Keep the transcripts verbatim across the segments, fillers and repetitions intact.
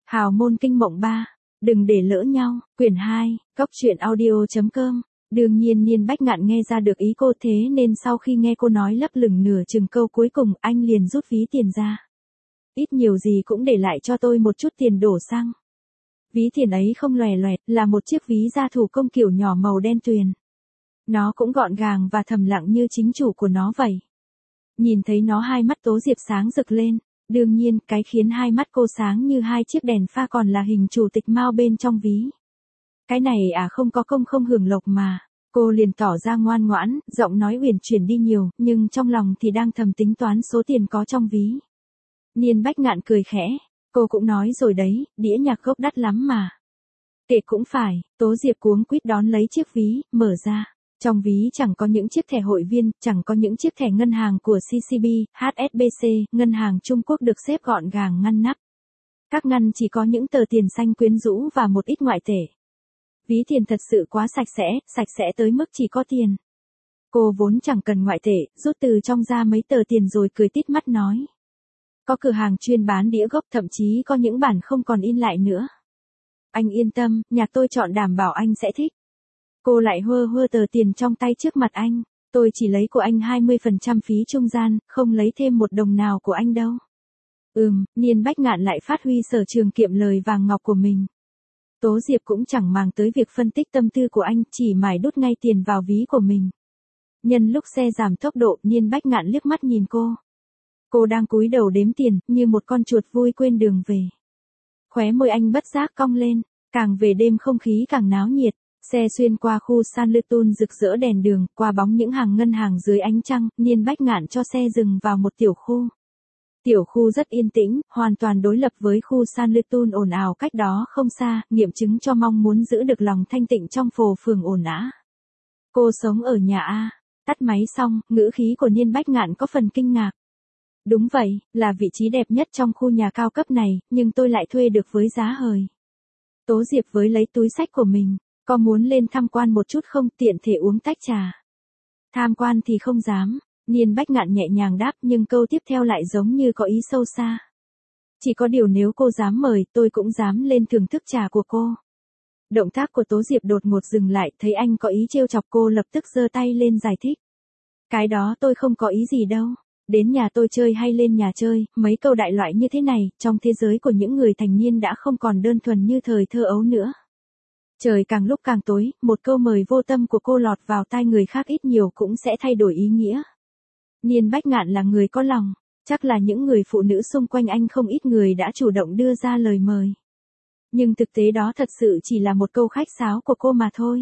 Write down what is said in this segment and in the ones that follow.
Hào môn kinh mộng ba. Đừng để lỡ nhau. Quyển hai. Cốc truyện audio chấm com. Đương nhiên Niên Bách Ngạn nghe ra được ý cô, thế nên sau khi nghe cô nói lấp lửng nửa chừng câu cuối cùng, anh liền rút ví tiền ra. Ít nhiều gì cũng để lại cho tôi một chút tiền đổ xăng. Ví tiền ấy không lòe loẹt, là một chiếc ví da thủ công kiểu nhỏ màu đen tuyền. Nó cũng gọn gàng và thầm lặng như chính chủ của nó vậy. Nhìn thấy nó, hai mắt Tố Diệp sáng rực lên. Đương nhiên, cái khiến hai mắt cô sáng như hai chiếc đèn pha còn là hình chủ tịch Mao bên trong ví. Cái này à, không có công không hưởng lộc mà. Cô liền tỏ ra ngoan ngoãn, giọng nói uyển chuyển đi nhiều, nhưng trong lòng thì đang thầm tính toán số tiền có trong ví. Niên Bách Ngạn cười khẽ. Cô cũng nói rồi đấy, đĩa nhạc gốc đắt lắm mà. Kệ cũng phải. Tố Diệp cuống quýt đón lấy chiếc ví, mở ra. Trong ví chẳng có những chiếc thẻ hội viên, chẳng có những chiếc thẻ ngân hàng của xê xê bê, hát ét bê xê, ngân hàng Trung Quốc được xếp gọn gàng ngăn nắp. Các ngăn chỉ có những tờ tiền xanh quyến rũ và một ít ngoại tệ. Ví tiền thật sự quá sạch sẽ, sạch sẽ tới mức chỉ có tiền. Cô vốn chẳng cần ngoại tệ, rút từ trong ra mấy tờ tiền rồi cười tít mắt nói. Có cửa hàng chuyên bán đĩa gốc, thậm chí có những bản không còn in lại nữa. Anh yên tâm, nhà tôi chọn đảm bảo anh sẽ thích. Cô lại hơ hơ tờ tiền trong tay trước mặt anh. Tôi chỉ lấy của anh hai mươi phần trăm phí trung gian, không lấy thêm một đồng nào của anh đâu. Ừm, Niên Bách Ngạn lại phát huy sở trường kiệm lời vàng ngọc của mình. Tố Diệp cũng chẳng màng tới việc phân tích tâm tư của anh, chỉ mải đút ngay tiền vào ví của mình. Nhân lúc xe giảm tốc độ, Niên Bách Ngạn liếc mắt nhìn cô. Cô đang cúi đầu đếm tiền, như một con chuột vui quên đường về. Khóe môi anh bất giác cong lên, càng về đêm không khí càng náo nhiệt. Xe xuyên qua khu San Lutun rực rỡ đèn đường, qua bóng những hàng ngân hàng dưới ánh trăng, Niên Bách Ngạn cho xe dừng vào một tiểu khu. Tiểu khu rất yên tĩnh, hoàn toàn đối lập với khu San Lutun ồn ào cách đó không xa, nghiệm chứng cho mong muốn giữ được lòng thanh tịnh trong phồ phường ồn ào. Cô sống ở nhà A. Tắt máy xong, ngữ khí của Niên Bách Ngạn có phần kinh ngạc. Đúng vậy, là vị trí đẹp nhất trong khu nhà cao cấp này, nhưng tôi lại thuê được với giá hời. Tố Diệp với lấy túi xách của mình. Có muốn lên tham quan một chút không, tiện thể uống tách trà? Tham quan thì không dám. Niên Bách Ngạn nhẹ nhàng đáp, nhưng câu tiếp theo lại giống như có ý sâu xa. Chỉ có điều nếu cô dám mời, tôi cũng dám lên thưởng thức trà của cô. Động tác của Tố Diệp đột ngột dừng lại, thấy anh có ý trêu chọc cô lập tức giơ tay lên giải thích. Cái đó tôi không có ý gì đâu. Đến nhà tôi chơi hay lên nhà chơi, mấy câu đại loại như thế này, trong thế giới của những người thành niên đã không còn đơn thuần như thời thơ ấu nữa. Trời càng lúc càng tối, một câu mời vô tâm của cô lọt vào tai người khác ít nhiều cũng sẽ thay đổi ý nghĩa. Niên Bách Ngạn là người có lòng, chắc là những người phụ nữ xung quanh anh không ít người đã chủ động đưa ra lời mời. Nhưng thực tế đó thật sự chỉ là một câu khách sáo của cô mà thôi.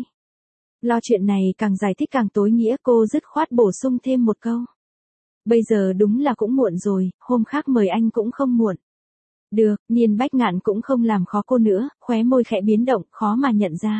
Lo chuyện này càng giải thích càng tối nghĩa, cô dứt khoát bổ sung thêm một câu. Bây giờ đúng là cũng muộn rồi, hôm khác mời anh cũng không muộn. Được, Niên Bách Ngạn cũng không làm khó cô nữa, khóe môi khẽ biến động, khó mà nhận ra.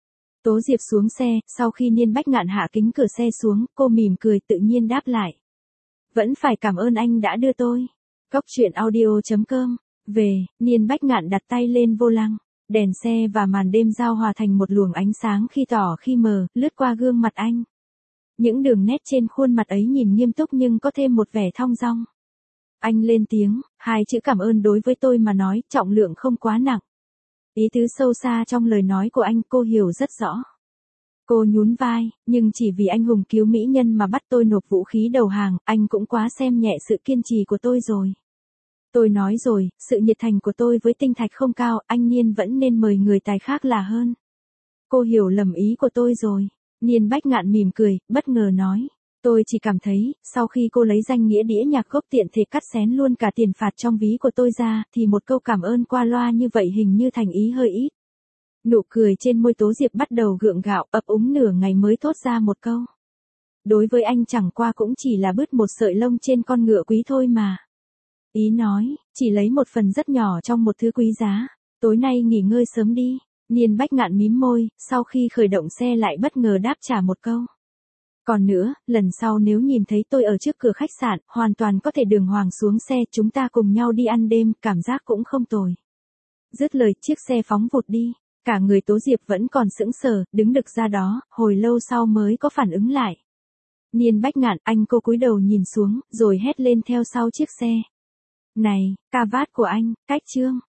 Tố Diệp xuống xe, sau khi Niên Bách Ngạn hạ kính cửa xe xuống, cô mỉm cười tự nhiên đáp lại. Vẫn phải cảm ơn anh đã đưa tôi. Cốc truyện audio chấm com. Về, Niên Bách Ngạn đặt tay lên vô lăng. Đèn xe và màn đêm giao hòa thành một luồng ánh sáng khi tỏ khi mờ, lướt qua gương mặt anh. Những đường nét trên khuôn mặt ấy nhìn nghiêm túc nhưng có thêm một vẻ thong dong. Anh lên tiếng, hai chữ cảm ơn đối với tôi mà nói, trọng lượng không quá nặng. Ý tứ sâu xa trong lời nói của anh cô hiểu rất rõ. Cô nhún vai, nhưng chỉ vì anh hùng cứu mỹ nhân mà bắt tôi nộp vũ khí đầu hàng, anh cũng quá xem nhẹ sự kiên trì của tôi rồi. Tôi nói rồi, sự nhiệt thành của tôi với tinh thạch không cao, anh Niên vẫn nên mời người tài khác là hơn. Cô hiểu lầm ý của tôi rồi. Niên Bách Ngạn mỉm cười, bất ngờ nói. Tôi chỉ cảm thấy, sau khi cô lấy danh nghĩa đĩa nhạc gốc tiện thể cắt xén luôn cả tiền phạt trong ví của tôi ra, thì một câu cảm ơn qua loa như vậy hình như thành ý hơi ít. Nụ cười trên môi Tố Diệp bắt đầu gượng gạo, ấp úng nửa ngày mới thốt ra một câu. Đối với anh chẳng qua cũng chỉ là bứt một sợi lông trên con ngựa quý thôi mà. Ý nói, chỉ lấy một phần rất nhỏ trong một thứ quý giá. Tối nay nghỉ ngơi sớm đi. Niên Bách Ngạn mím môi, sau khi khởi động xe lại bất ngờ đáp trả một câu. Còn nữa, lần sau nếu nhìn thấy tôi ở trước cửa khách sạn, hoàn toàn có thể đường hoàng xuống xe, chúng ta cùng nhau đi ăn đêm, cảm giác cũng không tồi. Dứt lời, chiếc xe phóng vụt đi. Cả người Tố Diệp vẫn còn sững sờ, đứng đực ra đó, hồi lâu sau mới có phản ứng lại. Niên Bách Ngạn, anh cô cúi đầu nhìn xuống, rồi hét lên theo sau chiếc xe. Này, cà vạt của anh, cách chương.